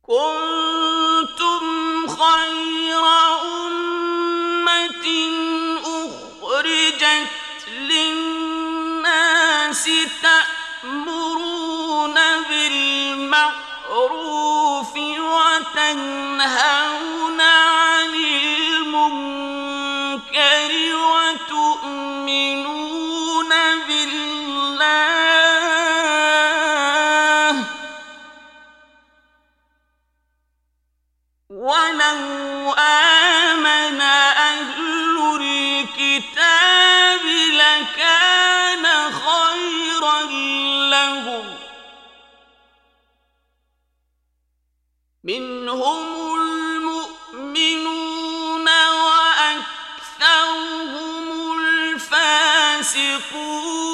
كنتم خير أمة أخرجت للناس تأمرون بالمعروف وتنهون عن المنكر وتؤمنون بالله ولو آمن أهل الكتاب لكان خيرا لهم منهم المؤمنون وأكثرهم الفاسقون